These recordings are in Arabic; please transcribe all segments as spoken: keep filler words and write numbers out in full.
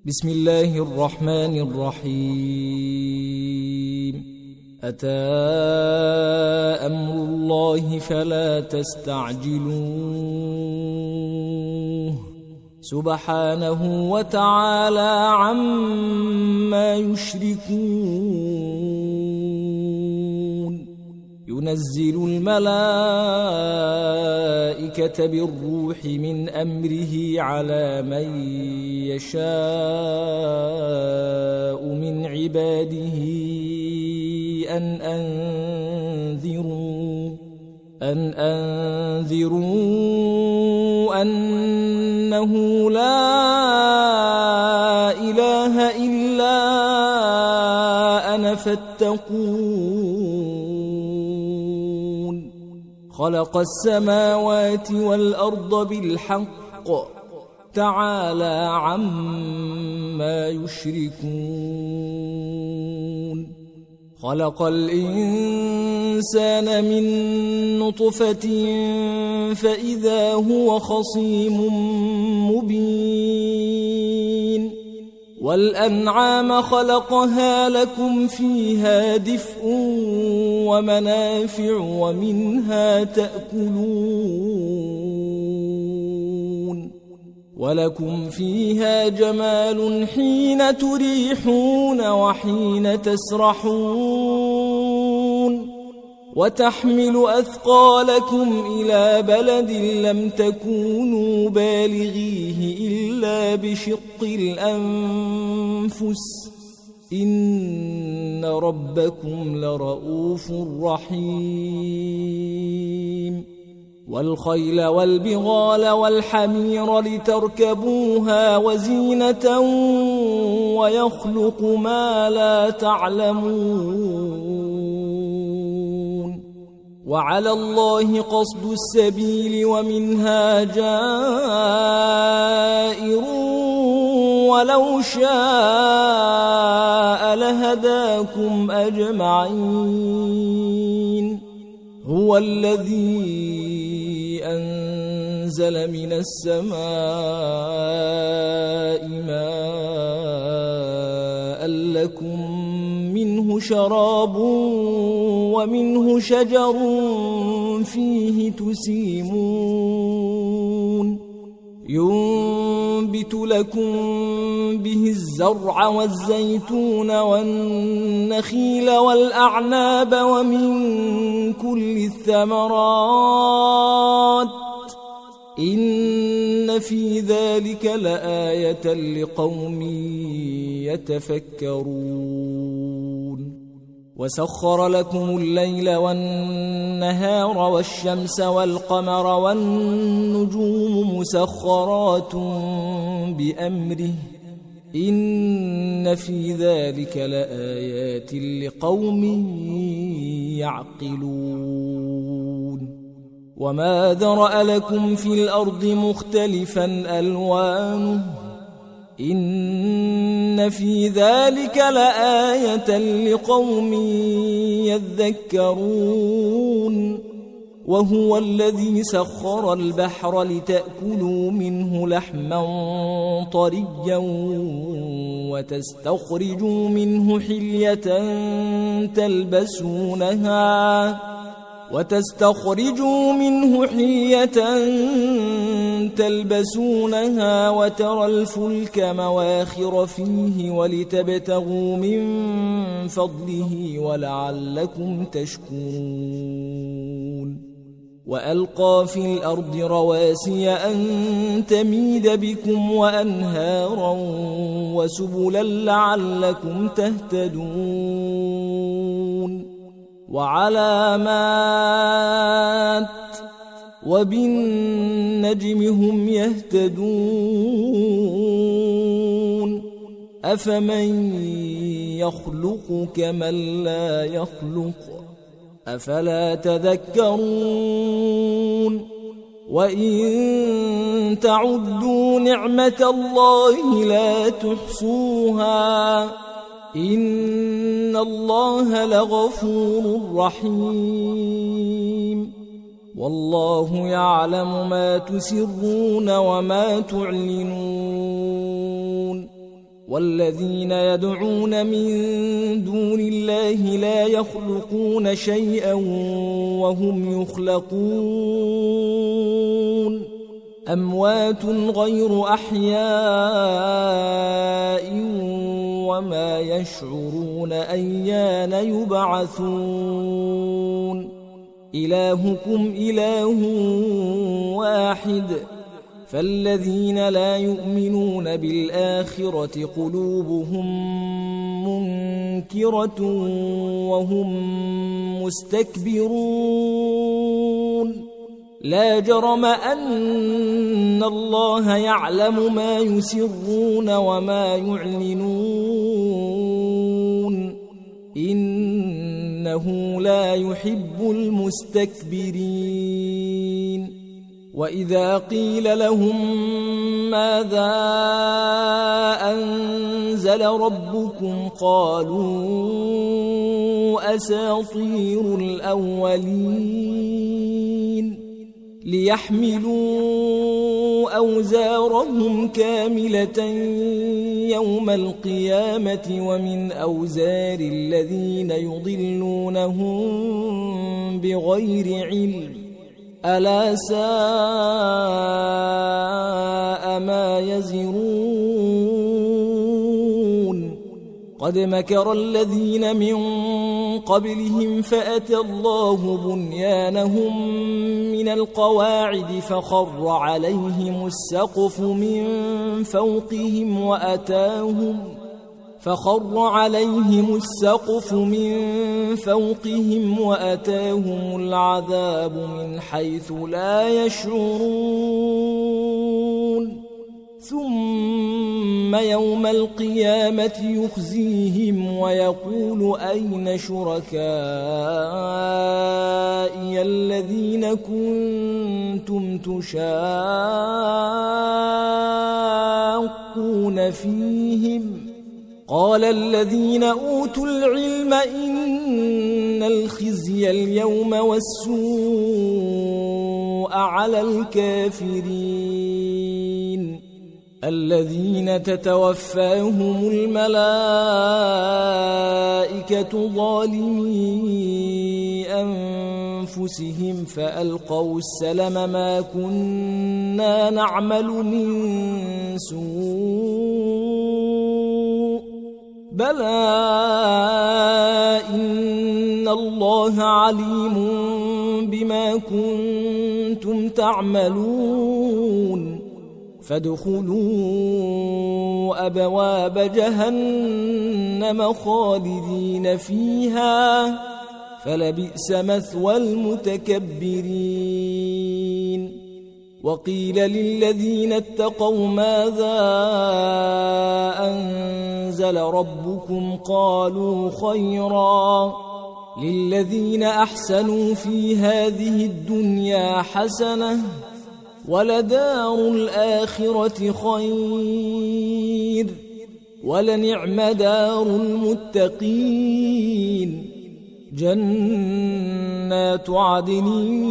بسم الله الرحمن الرحيم. أتى أمر الله فلا تستعجلوه سبحانه وتعالى عما يشركون. ينزل الملائكة بالروح من أمره على من يشاء من عباده أن أنذروا أن أنذروا أنه لا إله إلا أنا فاتقون. خلق السماوات والأرض بالحق تعالى عما يشركون. خلق الإنسان من نطفة فإذا هو خصيم مبين. والأنعام خلقها لكم فيها دفء ومنافع ومنها تأكلون. ولكم فيها جمال حين تريحون وحين تسرحون. وتحمل أثقالكم إلى بلد لم تكونوا بالغيه إلا بشق الأنفس إن ربكم لرؤوف رحيم. والخيل والبغال والحمير لتركبوها وزينة ويخلق ما لا تعلمون. وعلى الله قصد السبيل ومنها جائر ولو شاء لهداكم أجمعين. هو الذي أنزل من السماء ماء لكم منه شراب ومنه شجر فيه تسيمون. ينبت لكم به الزرع والزيتون والنخيل والأعناب ومن كل الثمرات إن في ذلك لآية لقوم يتفكرون. وسخر لكم الليل والنهار والشمس والقمر والنجوم مسخرات بأمره إن في ذلك لآيات لقوم يعقلون. وما ذرأ لكم في الأرض مختلفا ألوانه إن في ذلك لآية لقوم يذكرون. وهو الذي سخر البحر لتأكلوا منه لحما طريا وتستخرجوا منه حلية تلبسونها وتستخرجوا منه حلية تلبسونها وترى الفلك مواخر فيه ولتبتغوا من فضله ولعلكم تشكرون. وألقى في الأرض رواسي أن تميد بكم وأنهارا وسبلا لعلكم تهتدون. وعلامات وبالنجم هم يهتدون. أفمن يخلق كمن لا يخلق أفلا تذكرون. وإن تعدوا نعمة الله لا تحصوها إن الله لغفور رحيم. والله يعلم ما تسرون وما تعلنون والذين يدعون من دون الله لا يخلقون شيئا وهم يخلقون أموات غير أحياء وما يشعرون أيان يبعثون إلهكم إله واحد فالذين لا يؤمنون بالآخرة قلوبهم منكرة وهم مستكبرون لا جرم أن الله يعلم ما يسرون وما يعلنون إنه لا يحب المستكبرين وإذا قيل لهم ماذا أنزل ربكم قالوا أساطير الأولين ليحملوا أوزارهم كاملة يوم القيامة ومن أوزار الذين يضلونهم بغير علم ألا ساء ما يزرون قد مكر الذين من قبلهم فأتى الله بنيانهم من القواعد فخر عليهم السقف من فوقهم وأتاهم فخر عليهم السقف من فوقهم وأتاهم العذاب من حيث لا يشعرون ثم يوم القيامة يخزيهم ويقول أين شركائي الذين كنتم تشاقون فيهم قال الذين أوتوا العلم إن الخزي اليوم والسوء على الكافرين الذين تتوفاهم الملائكة ظالمي أنفسهم فألقوا السلم ما كنا نعمل من سوء بلى إن الله عليم بما كنتم تعملون فادخلوا أبواب جهنم خالدين فيها فلبئس مثوى المتكبرين وقيل للذين اتقوا ماذا أنزل ربكم قالوا خيرا للذين أحسنوا في هذه الدنيا حسنة ولدار الآخرة خير ولنعم دار المتقين جنات عدن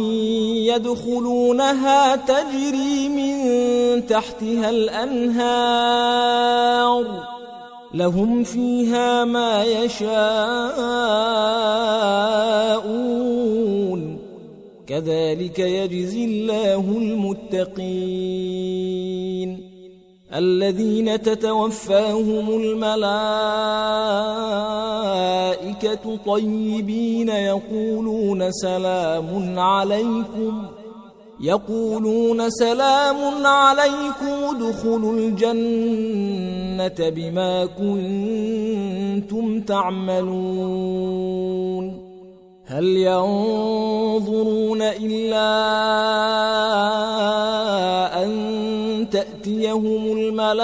يدخلونها تجري من تحتها الأنهار لهم فيها ما يشاءون كذلك يجزي الله المتقين الذين تتوفاهم الملائكة طيبين يقولون سلام عليكم يقولون سلام عليكم ادخلوا الجنة بما كنتم تعملون هل ينظرون إلا أن تأتيهم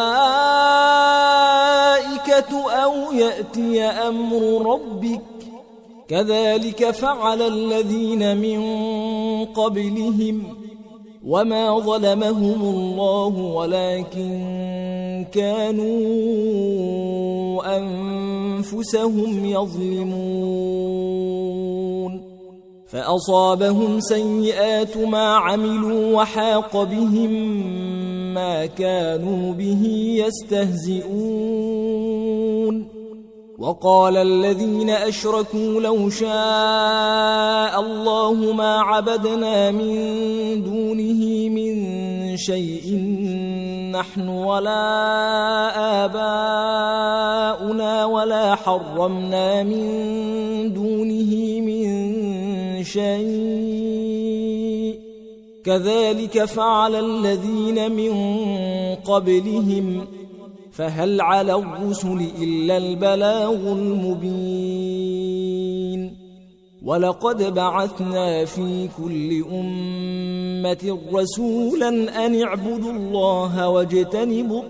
الملائكة أو يأتي أمر ربك كذلك فعل الذين من قبلهم وما ظلمهم الله ولكن كانوا أنفسهم يظلمون فأصابهم سيئات ما عملوا وحاق بهم ما كانوا به يستهزئون وقال الذين أشركوا لو شاء الله ما عبدنا من دونه من شيء نحن ولا آباؤنا ولا حرمنا من دونه من شيء كذلك فعل الذين من قبلهم فهل على الرسل إلا البلاغ المبين ولقد بعثنا في كل أمة رسولا أن اعبدوا الله واجتنبوا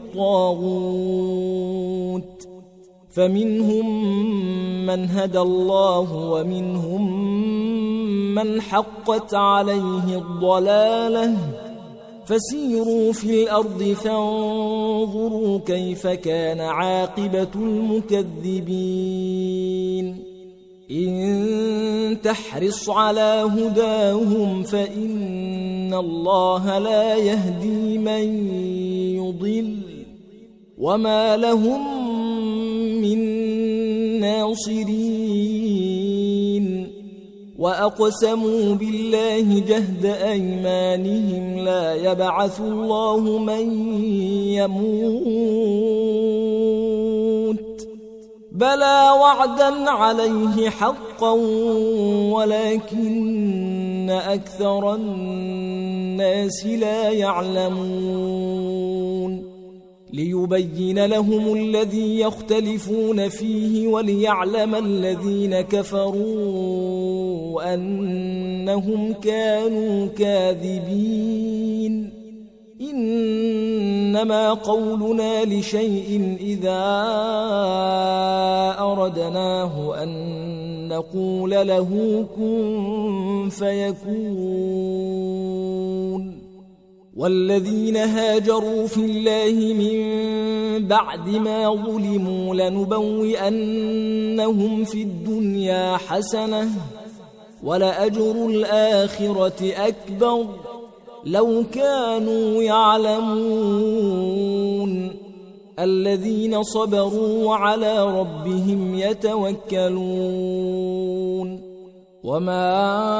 الطاغوت فمنهم من هدى الله ومنهم من حقت عليه الضلالة فسيروا في الأرض فانظروا كيف كان عاقبة المكذبين إن تحرص على هداهم فإن الله لا يهدي من يضل وما لهم من ناصرين وأقسموا بالله جهد أيمانهم لا يبعث الله من يموت بلى وعدا عليه حقا ولكن أكثر الناس لا يعلمون ليبين لهم الذي يختلفون فيه وليعلم الذين كفروا أنهم كانوا كاذبين إنما قولنا لشيء إذا أردناه أن نقول له كن فيكون والذين هاجروا في الله من بعد ما ظلموا لنبوئنهم في الدنيا حسنة ولأجر الآخرة أكبر لو كانوا يعلمون الذين صبروا وعلى ربهم يتوكلون وما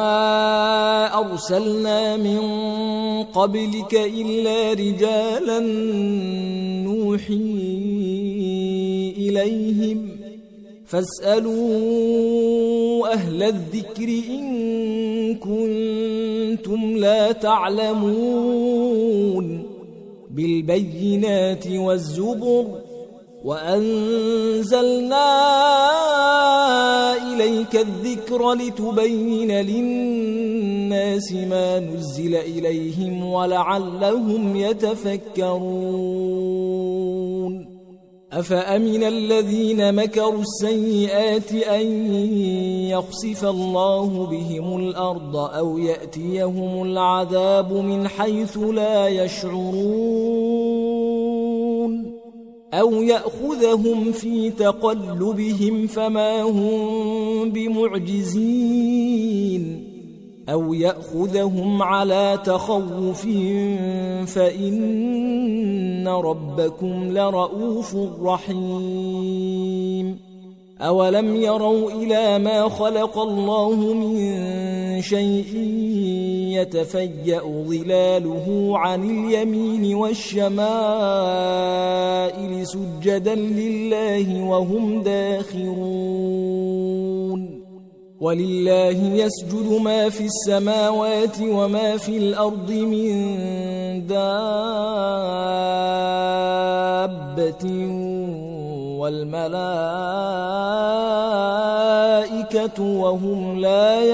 أرسلنا من قبلك إلا رجالا نوحي إليهم فاسألوا أهل الذكر إن كنتم لا تعلمون بالبينات والزبر وأنزلنا إليك الذكر لتبين للناس ما نزل إليهم ولعلهم يتفكرون أفأمن الذين مكروا السيئات أن يخسف الله بهم الأرض أو يأتيهم العذاب من حيث لا يشعرون أو يأخذهم في تقلبهم فما هم بمعجزين أو يأخذهم على تخوف فإن ربكم لرؤوف رحيم أولم يروا إلى ما خلق الله من شيء يتفيأ ظلاله عن اليمين والشمائل سجدا لله وهم داخرون ولله يسجد ما في السماوات وما في الأرض من دابة والملائكة وهم لا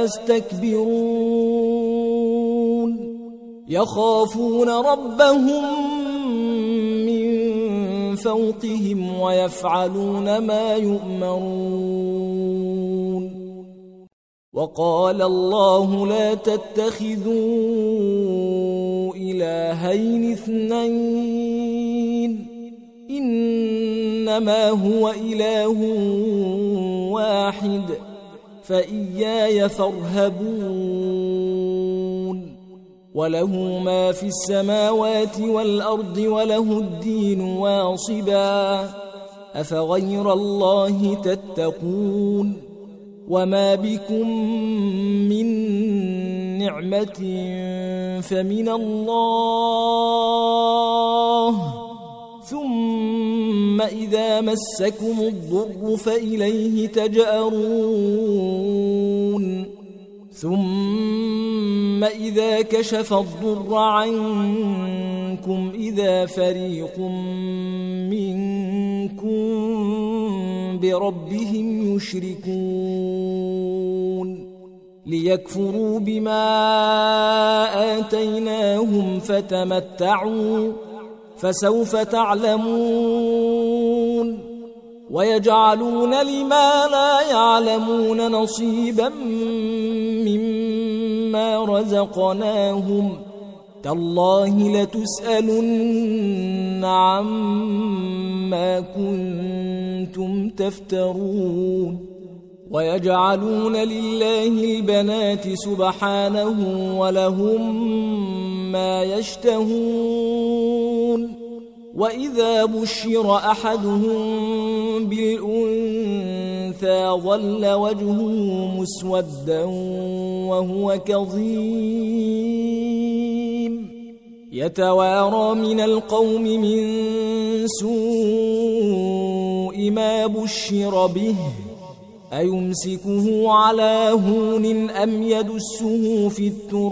يستكبرون يخافون ربهم من فوقهم ويفعلون ما يؤمرون وقال الله لا تتخذوا إلهين اثنين إنما هو إله واحد فإياي فارهبون وله ما في السماوات والأرض وله الدين واصبا أفغير الله تتقون وما بكم من نعمة فمن الله ثم إذا مسكم الضر فإليه تجأرون ثم إذا كشف الضر عنكم إذا فريق منكم بربهم يشركون ليكفروا بما آتيناهم فتمتعوا فسوف تعلمون ويجعلون لما لا يعلمون نصيبا مما رزقناهم تالله لتسألن عما كنتم تفترون ويجعلون لله البنات سبحانه ولهم ما يشتهون وإذا بشر أحدهم بالأنثى ظل وجهه مسودا وهو كظيم يتوارى من القوم من سوء ما بشر به أيمسكه على هون أم يدسه في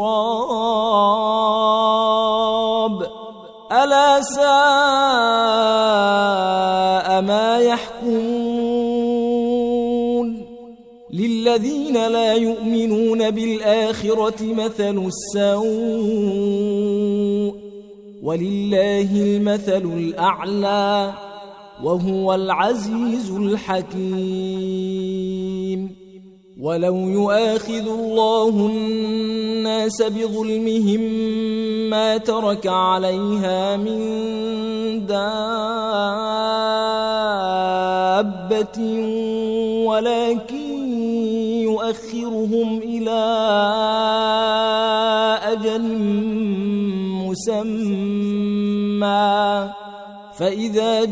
التراب ألا ساء ما يحكمون للذين لا يؤمنون بالآخرة مثل السوء ولله المثل الأعلى وهو العزيز الحكيم ولو يؤاخذ الله الناس بظلمهم ما ترك عليها من دابة ولكن يؤخرهم إلى أجل مسمى فإذا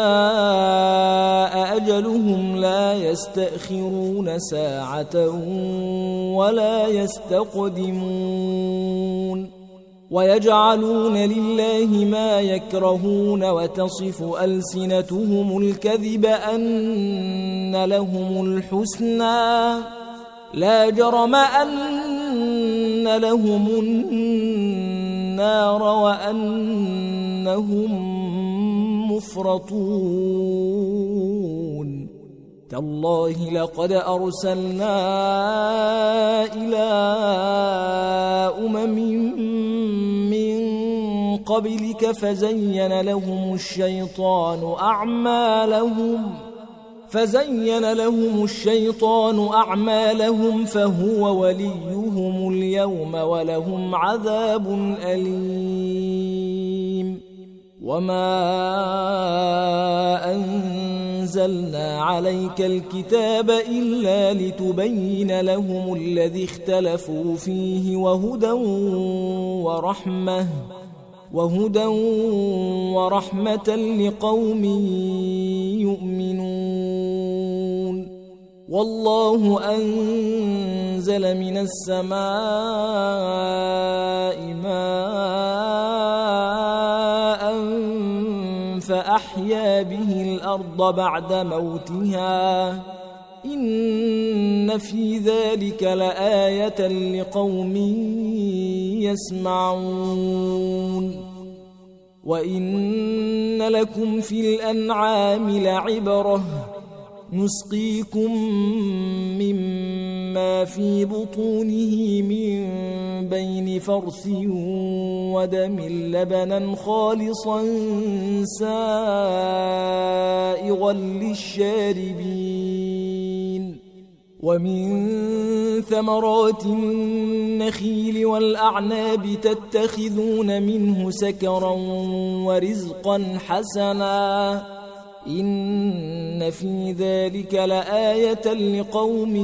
جاء أجلهم لا يستأخرون ساعة ولا يستقدمون ويجعلون لله ما يكرهون وتصف ألسنتهم الكذب أن لهم الحسنى لا جرم أن لهم النار وأنهم مفرطون تالله لقد أرسلنا إلى أمم من قبلك فزين لهم الشيطان أعمالهم فزين لهم الشيطان أعمالهم فهو وليهم اليوم ولهم عذاب أليم وما أنزلنا عليك الكتاب إلا لتبين لهم الذي اختلفوا فيه وهدى ورحمة وهدى ورحمة لقوم يؤمنون والله أنزل من السماء ماء فأحيا به الأرض بعد موتها إن في ذلك لآية لقوم يسمعون وإن لكم في الأنعام لعبرة نسقيكم مما في بطونه من بين فرث ودم لبنا خالصا سائغا للشاربين ومن ثمرات النخيل والأعناب تتخذون منه سكرا ورزقا حسنا إن في ذلك لآية لقوم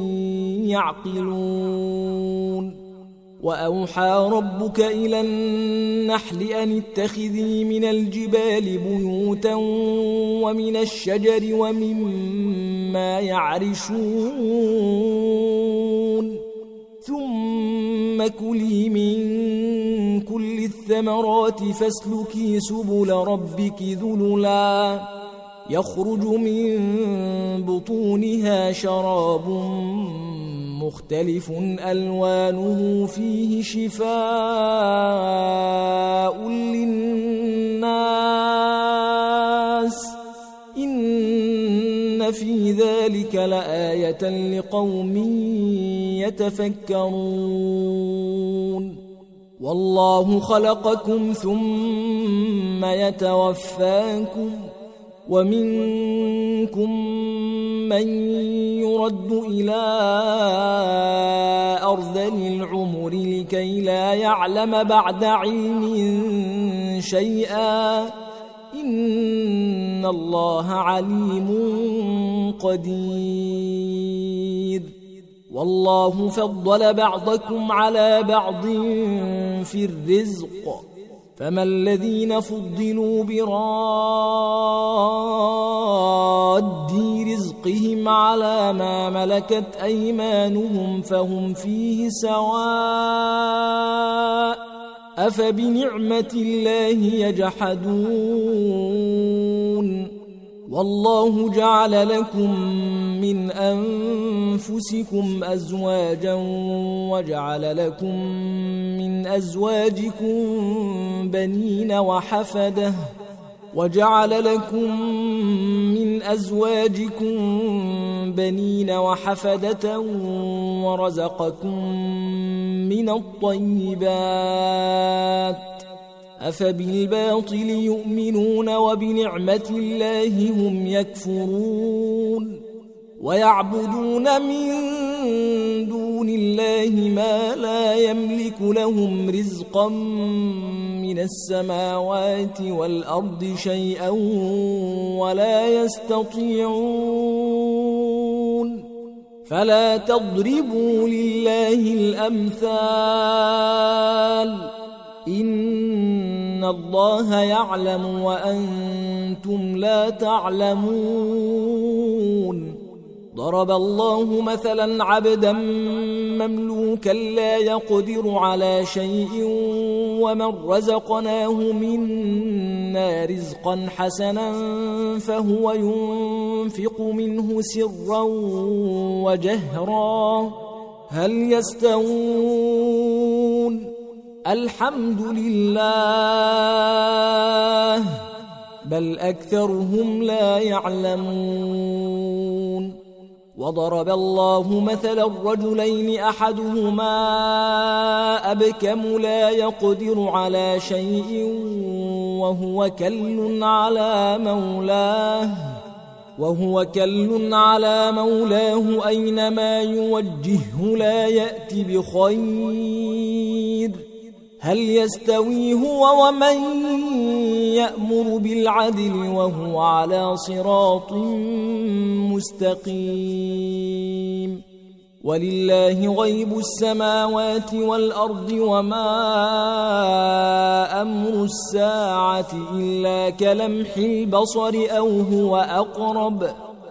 يعقلون وأوحى ربك إلى النحل أن اتخذي من الجبال بيوتا ومن الشجر ومما يعرشون ثم كلي من كل الثمرات فاسلكي سبل ربك ذللا يخرج من بطونها شراب مختلف ألوانه فيه شفاء للناس إن في ذلك لآية لقوم يتفكرون والله خلقكم ثم يتوفاكم ومنكم من يرد إلى أرذل العمر لكي لا يعلم بعد علم شيئا إن الله عليم قدير والله فضل بعضكم على بعض في الرزق فما الذين فضلوا براد رزقهم على ما ملكت أيمانهم فهم فيه سواء أفبنعمة الله يجحدون والله جعل لكم من أنفسكم أزواجا وجعل لكم من أزواجكم بنين وحفدة وجعل لكم من أزواجكم بنين وحفدة ورزقكم من الطيبات أفبالباطل يؤمنون وبنعمة الله هم يكفرون ويعبدون من دون الله ما لا يملك لهم رزقا من السماوات والأرض شيئا ولا يستطيعون فلا تضربوا لله الأمثال إن الله يعلم وأنتم لا تعلمون ضرب الله مثلا عبدا مملوكا لا يقدر على شيء ومن رزقناه منا رزقا حسنا فهو ينفق منه سرا وجهرا هل يستوون الحمد لله بل أكثرهم لا يعلمون وضرب الله مثلا الرجلين أحدهما أبكم لا يقدر على شيء وهو كل على مولاه وهو كل على مولاه أينما يوجهه لا يأتي بخير هل يستوي هو ومن يأمر بالعدل وهو على صراط مستقيم ولله غيب السماوات والأرض وما أمر الساعة إلا كلمح البصر أو هو أقرب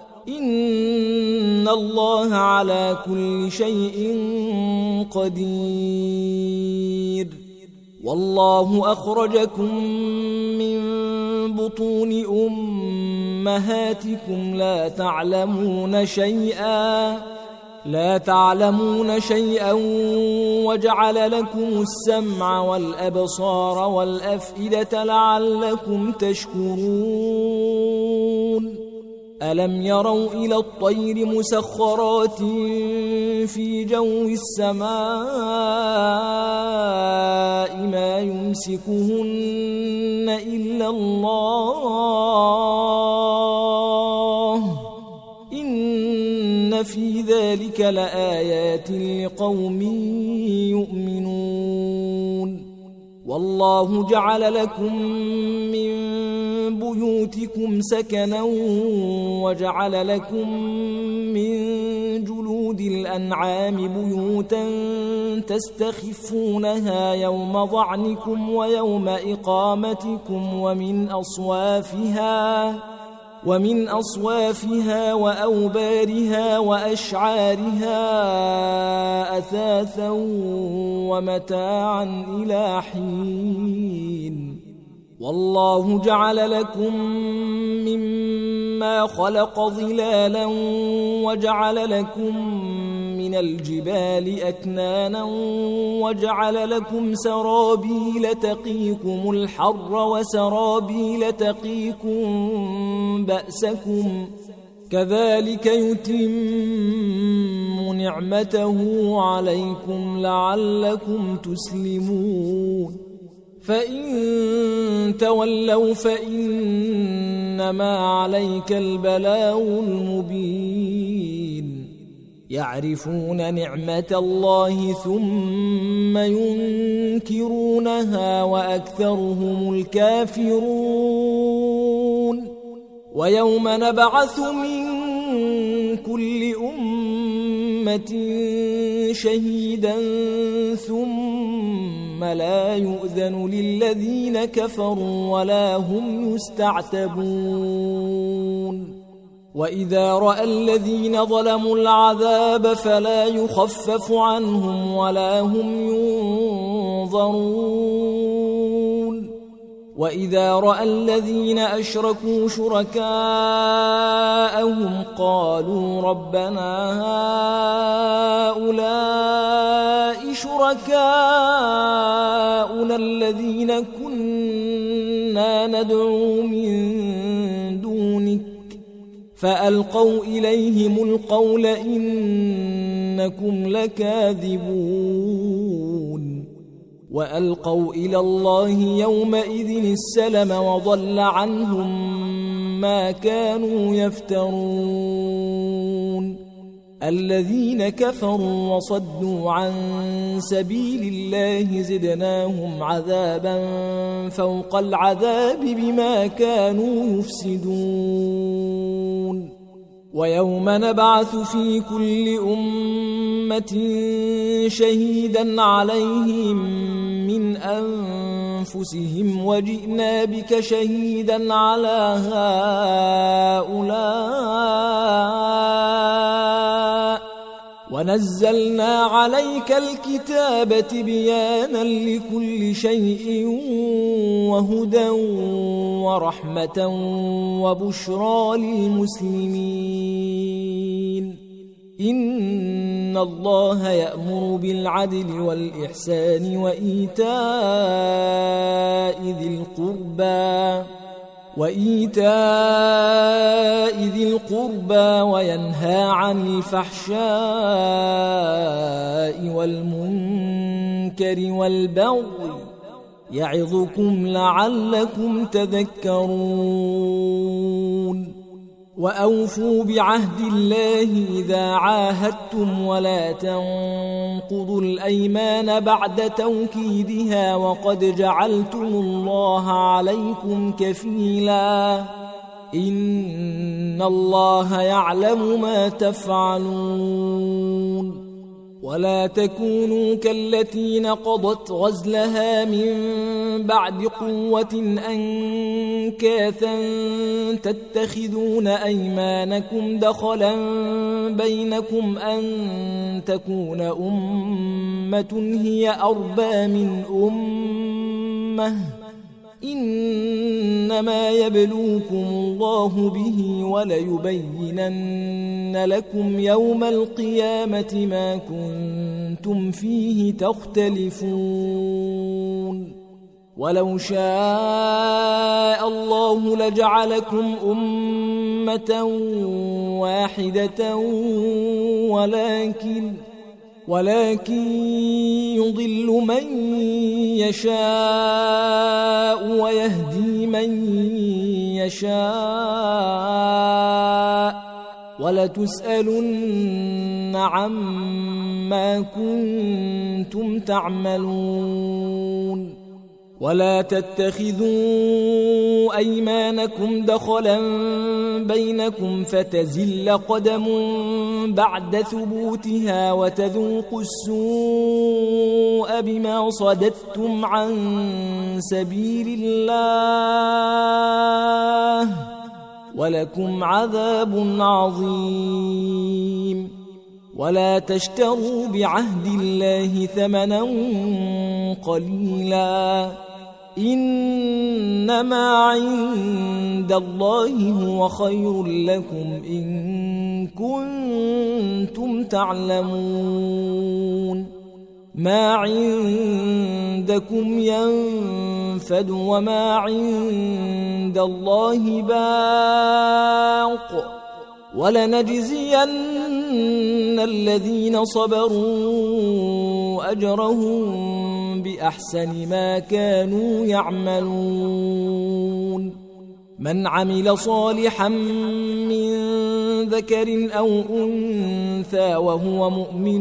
إن الله على كل شيء قدير والله أخرجكم من بطون أمهاتكم لا تعلمون شيئا لا تعلمون شيئا وجعل لكم السمع والأبصار والأفئدة لعلكم تشكرون ألم يروا إلى الطير مسخرات في جو السماء ما يمسكهن إلا الله إن في ذلك لآيات لقوم يؤمنون والله جعل لكم من بيوتكم سكنا وجعل لكم من جلود الأنعام بيوتا تستخفونها يوم ظعنكم ويوم إقامتكم ومن أصوافها ومن أصوافها وأوبارها وأشعارها أثاثا ومتاعا إلى حين والله جعل لكم مما خلق ظلالا وجعل لكم من الجبال أكنانا وجعل لكم سرابيل تقيكم الحر وسرابيل تقيكم بأسكم كذلك يتم نعمته عليكم لعلكم تسلمون فإن تولوا فإنما عليك البلاغ المبين يعرفون نعمة الله ثم ينكرونها وأكثرهم الكافرون ويوم نبعث من كل أمة شهيدا ثم لا يؤذن للذين كفروا ولا هم يستعتبون وإذا رأى الذين ظلموا العذاب فلا يخفف عنهم ولا هم ينظرون وإذا رأى الذين أشركوا شركاءهم قالوا ربنا هؤلاء شركاؤنا الذين كنا ندعو من دونك فألقوا إليهم القول إنكم لكاذبون وألقوا إلى الله يومئذ السلم وضل عنهم ما كانوا يفترون الذين كفروا وصدوا عن سبيل الله زدناهم عذابا فوق العذاب بما كانوا يفسدون ويوم نبعث في كل أمة شهيدا عليهم من أنفسهم وجئنا بك شهيدا على هؤلاء ونزلنا عليك الكتاب تبيانا لكل شيء وهدى ورحمة وبشرى للمسلمين إن الله يأمر بالعدل والإحسان وإيتاء ذي القربى وإيتاء ذي القربى وينهى عن الفحشاء والمنكر والبغي يعظكم لعلكم تذكرون وأوفوا بعهد الله إذا عاهدتم ولا تنقضوا الأيمان بعد توكيدها وقد جعلتم الله عليكم كفيلا إن الله يعلم ما تفعلون ولا تكونوا كالتي نقضت غزلها من بعد قوة أنكاثا تتخذون أيمانكم دخلا بينكم أن تكون أمة هي أربى من أمة إنما يبلوكم الله به وليبينن لكم يوم القيامة ما كنتم فيه تختلفون ولو شاء الله لجعلكم أمة واحدة ولكن ولكن يضل من يشاء ويهدي من يشاء ولتسألن عما كنتم تعملون ولا تتخذوا أيمانكم دخلا بينكم فتزل قدم بعد ثبوتها وتذوقوا السوء بما صددتم عن سبيل الله ولكم عذاب عظيم. ولا تشتروا بعهد الله ثمنا قليلا إنما عند الله هو خير لكم إن كنتم تعلمون. ما عندكم ينفد وما عند الله باق ولنجزين الذين صبروا أجرهم بأحسن ما كانوا يعملون. من عمل صالحا من ذكر أو أنثى وهو مؤمن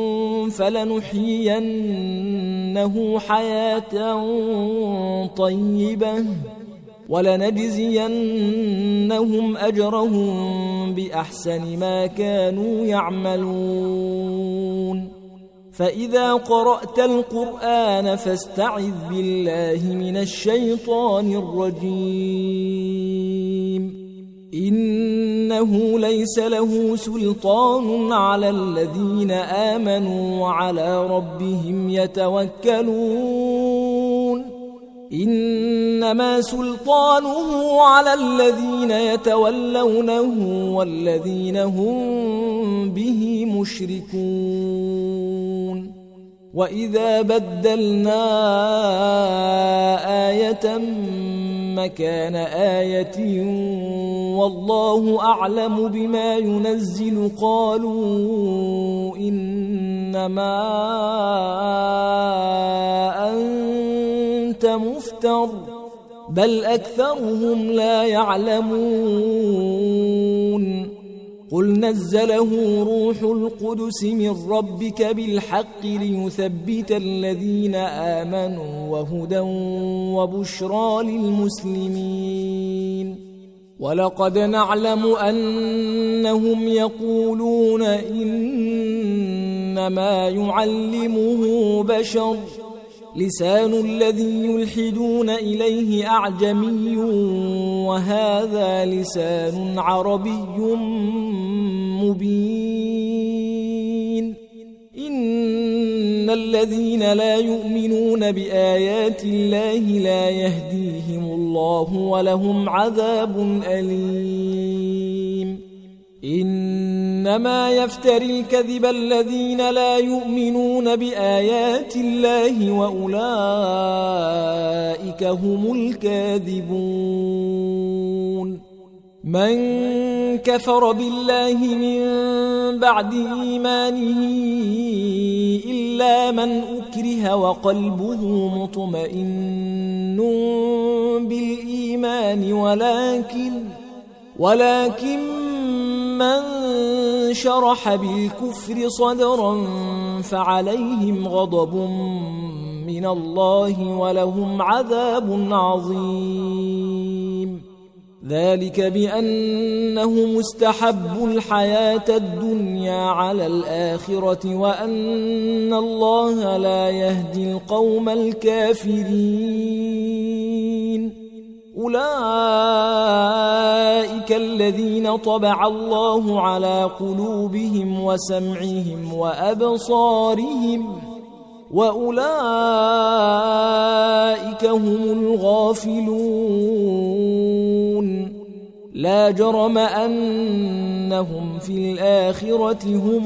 فلنحيينه حياة طيبة ولنجزينهم أجرهم بأحسن ما كانوا يعملون. فإذا قرأت القرآن فاستعذ بالله من الشيطان الرجيم. إنه ليس له سلطان على الذين آمنوا وعلى ربهم يتوكلون. إنما سلطانه على الذين يتولونه والذين هم به مشركون. وإذا بدلنا آية مكان آية والله أعلم بما ينزل قالوا إنما أنت مفتر بل أكثرهم لا يعلمون. قل نزله روح القدس من ربك بالحق ليثبت الذين آمنوا وهدى وبشرى للمسلمين. ولقد نعلم أنهم يقولون إنما يعلمه بشر لسان الذي يلحدون إليه أعجمي وهذا لسان عربي مبين. إن الذين لا يؤمنون بآيات الله لا يهديهم الله ولهم عذاب أليم. إنما يفتري الكذب الذين لا يؤمنون بآيات الله وأولئك هم الكاذبون. من كفر بالله من بعد إيمانه إلا من أكره وقلبه مطمئن بالإيمان ولكن ولكن من شرح بالكفر صدرا فعليهم غضب من الله ولهم عذاب عظيم. ذلك بأنهم استحبوا الحياة الدنيا على الآخرة وأن الله لا يهدي القوم الكافرين. أولئك الذين طبع الله على قلوبهم وسمعهم وأبصارهم وأولئك هم الغافلون. لا جرم أنهم في الآخرة هم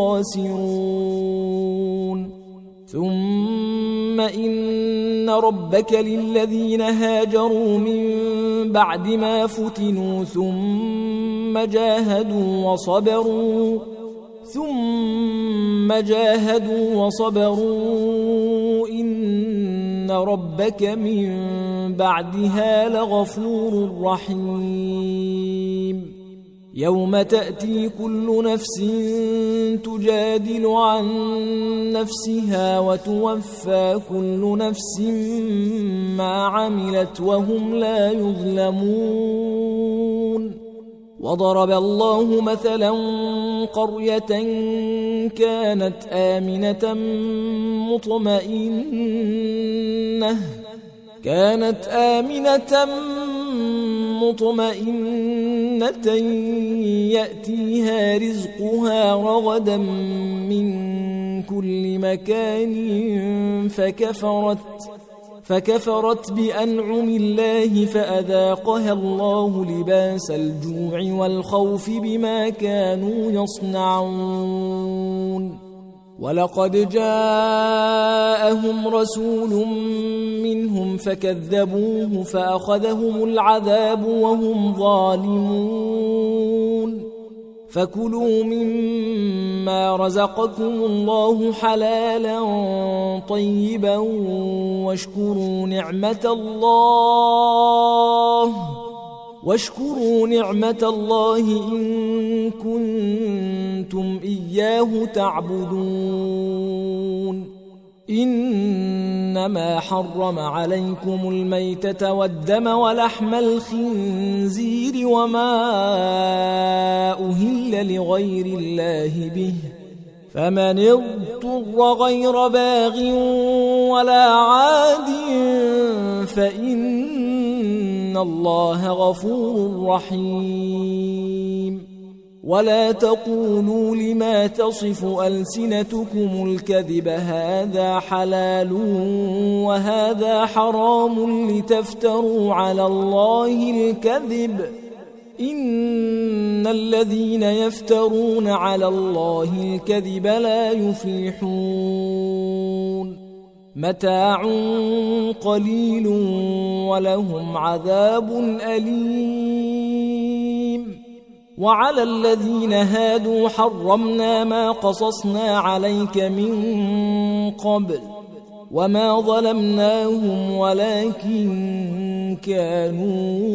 الخاسرون. ثم إن ربك للذين هاجروا من بعد ما فتنوا ثم جاهدوا وصبروا ثم جاهدوا وصبروا إن ربك من بعدها لغفور رحيم. يوم تأتي كل نفس تجادل عن نفسها وتوفى كل نفس ما عملت وهم لا يظلمون. وضرب الله مثلا قرية كانت آمنة مطمئنة كانت آمنة مطمئنة يأتيها رزقها رغدا من كل مكان فكفرت فكفرت بأنعم الله فأذاقها الله لباس الجوع والخوف بما كانوا يصنعون. ولقد جاءهم رسول منهم فكذبوه فأخذهم العذاب وهم ظالمون. فكلوا مما رزقكم الله حلالا طيبا واشكروا نعمة الله واشكروا نعمة الله إن كنتم إياه تعبدون. إنما حرم عليكم الميتة والدم ولحم الخنزير وما أهل لغير الله به فمن اضطر غير باغ ولا عاد فإن الله غفور رحيم. ولا تقولوا لما تصف ألسنتكم الكذب هذا حلال وهذا حرام لتفتروا على الله الكذب إن الذين يفترون على الله الكذب لا يفلحون. متاع قليل ولهم عذاب أليم. وعلى الذين هادوا حرمنا ما قصصنا عليك من قبل وما ظلمناهم ولكن كانوا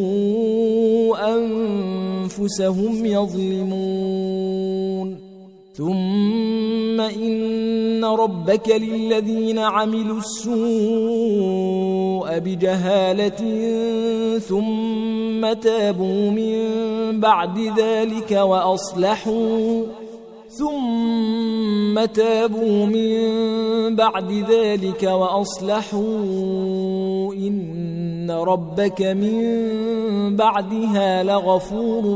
أنفسهم يظلمون. ثم إن ربك للذين عملوا السوء بجهالة ثم تابوا من بعد ذلك وأصلحوا ثم تابوا من بعد ذلك وأصلحوا إن ربك من بعدها لغفور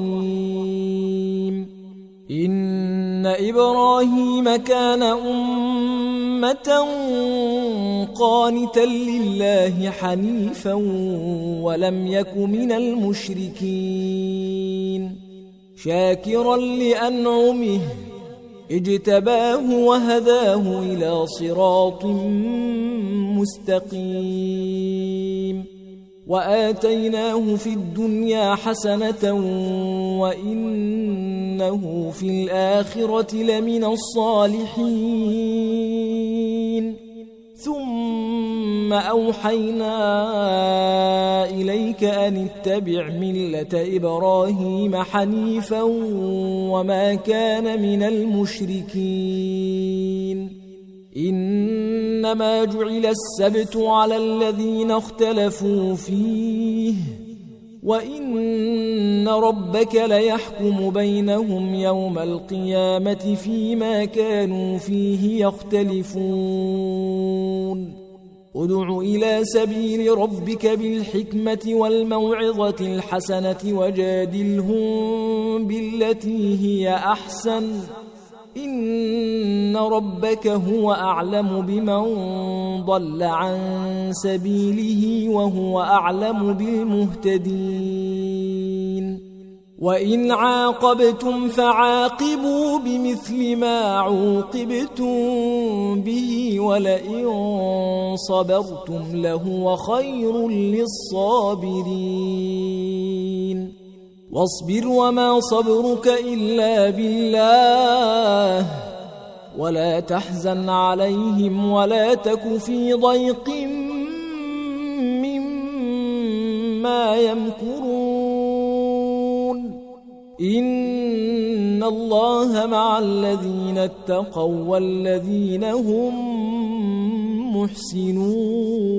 رحيم. إن إبراهيم كان أمة قانتا لله حنيفا ولم يك من المشركين شاكرا لأنعمه اجتباه وهداه إلى صراط مستقيم. وآتيناه في الدنيا حسنة وإنه في الآخرة لمن الصالحين. ثم أوحينا إليك أن اتبع ملة إبراهيم حنيفا وما كان من المشركين. إنما جعل السبت على الذين اختلفوا فيه وإن ربك ليحكم بينهم يوم القيامة فيما كانوا فيه يختلفون. ادع إلى سبيل ربك بالحكمة والموعظة الحسنة وجادلهم بالتي هي أحسن إن ربك هو أعلم بمن ضل عن سبيله وهو أعلم بالمهتدين. وإن عاقبتم فعاقبوا بمثل ما عوقبتم به ولئن صبرتم لهو خير للصابرين. واصبر وما صبرك إلا بالله ولا تحزن عليهم ولا تك في ضيق مما يمكرون. إن الله مع الذين اتقوا والذين هم محسنون